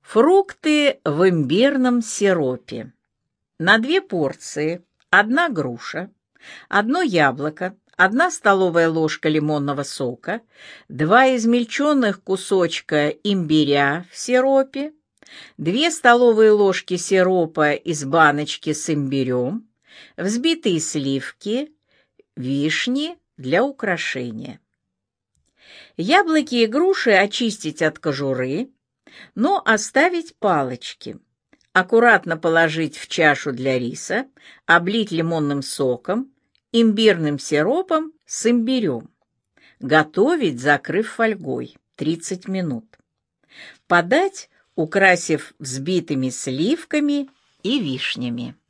Фрукты в имбирном сиропе. На 2 порции: 1 груша, 1 яблоко, 1 столовая ложка лимонного сока, 2 измельченных кусочка имбиря в сиропе, 2 столовые ложки сиропа из баночки с имбирем, взбитые сливки, вишни для украшения. Яблоки и груши очистить от кожуры, но оставить палочки. Аккуратно положить в чашу для риса, облить лимонным соком, имбирным сиропом с имбирем. Готовить, закрыв фольгой, 30 минут. Подать, украсив взбитыми сливками и вишнями.